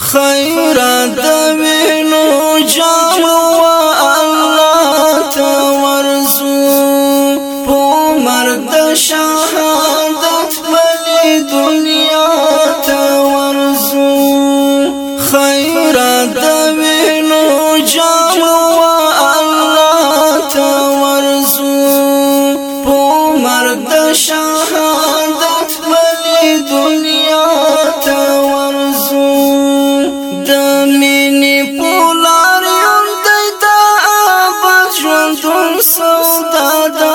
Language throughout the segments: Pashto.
خیرات وینو جام و الله تورزو پو مرد شهادت بلی دنیا تورزو خیرات وینو جام و الله تورزو پو مرد شهادت بلی دنیا تورزو دمینی پولار یون دیتا آباد جوندون سودا دا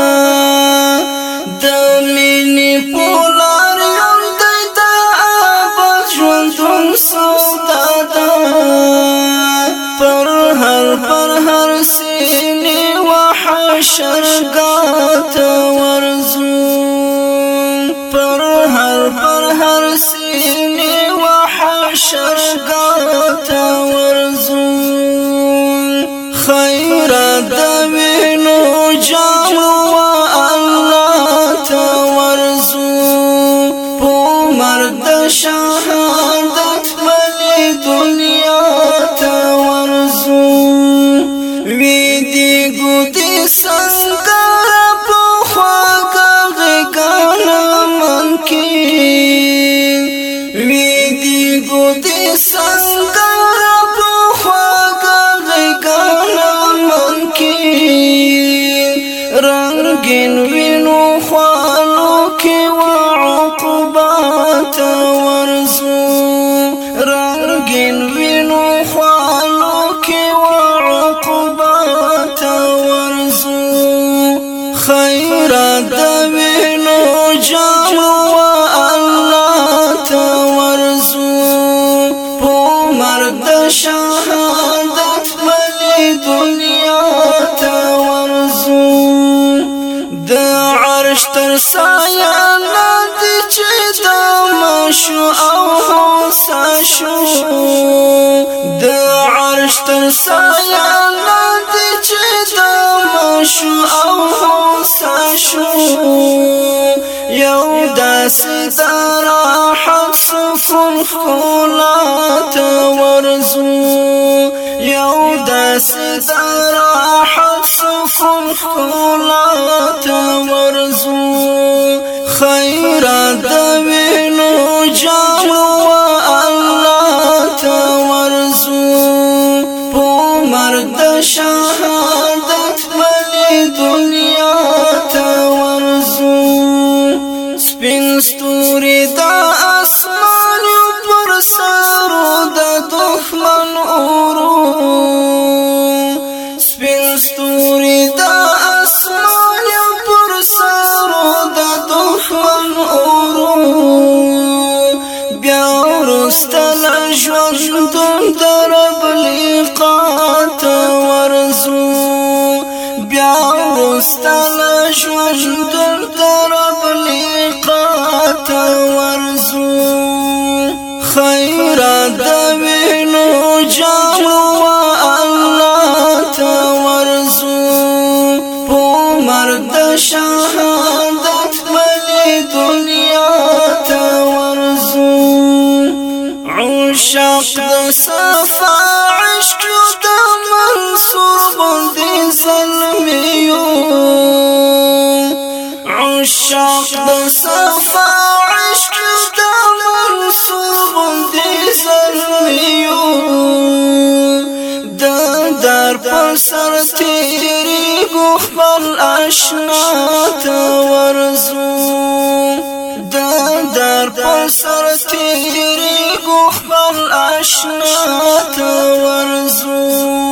دمینی پولار یون دیتا آباد جوندون سودا دا پر هر سینی و حشرگات ورزو پر هر سینی و حشرگات ورزو خیرات وینو جام و الله تورزو پو مرد شهادت بلی دنیا تورزو ویدی گوتی سنگر پو خواگا غیگانا من کی ویدی گوتی سنگر پو خواگا غیگانا من کی رنگین وینو خوالو کی و عقبات ورزو رنگین وینو خوالو کی و عقبات ورزو خیرات وینو جام و الله تورزو پو مرد شهادت بلی دنیا تورزو د عرش تر سایه لاندې چې دم شو او هوسا شو د عرش تر سایه لاندې چې دم شو او هوسا شو یو داسې د راحت سکون ښکلا تورزو یو داسې د راحت سکون ښکلا تورزو خیرات وینو جام و الله تورزو پو مرد شهادت بلی دنیا تورزو سپین ستوری دا اسمان یو پر سرو دا دخمن اورو سپین ستوری دا اسمان یو پر سرو دا دخمن اورو بیا ورستل ژوندون در رب لقات ورزو بیا ورستل ژوندون در رب لقات ورزو خیرات وینو جام و الله تورزو پو مرد شهادت بلی دنیا تورزو عشاق د صفا عشق د منصور بندی ظلمیو عشاق د صفا عشق د منصور بندی ظلمیو در پر سر تیری گخبل اشنا تورزو در پر سر تیری گخبل اشنا تورزو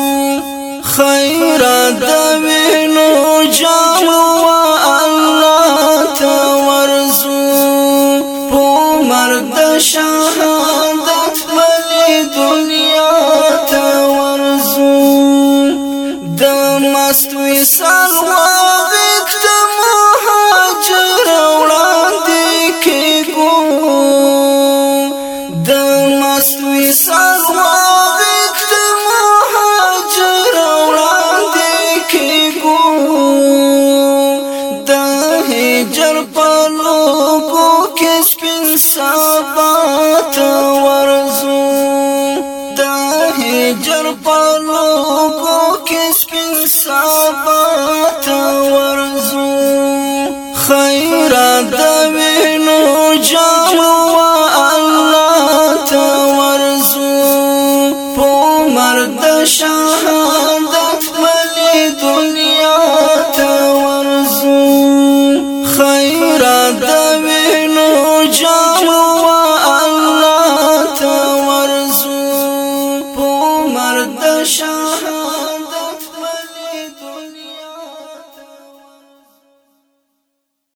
خیرات وینو جام و الله تورزو پو مرد شهادت بلی دنیا تورزو د مست وصال واغت مهاجر وړاندې کېږو د مست وصال واغت مهاجر وړاندې کېږو د هجر په لوګو کې سپین سبا تورزو خیرات د وینو جامو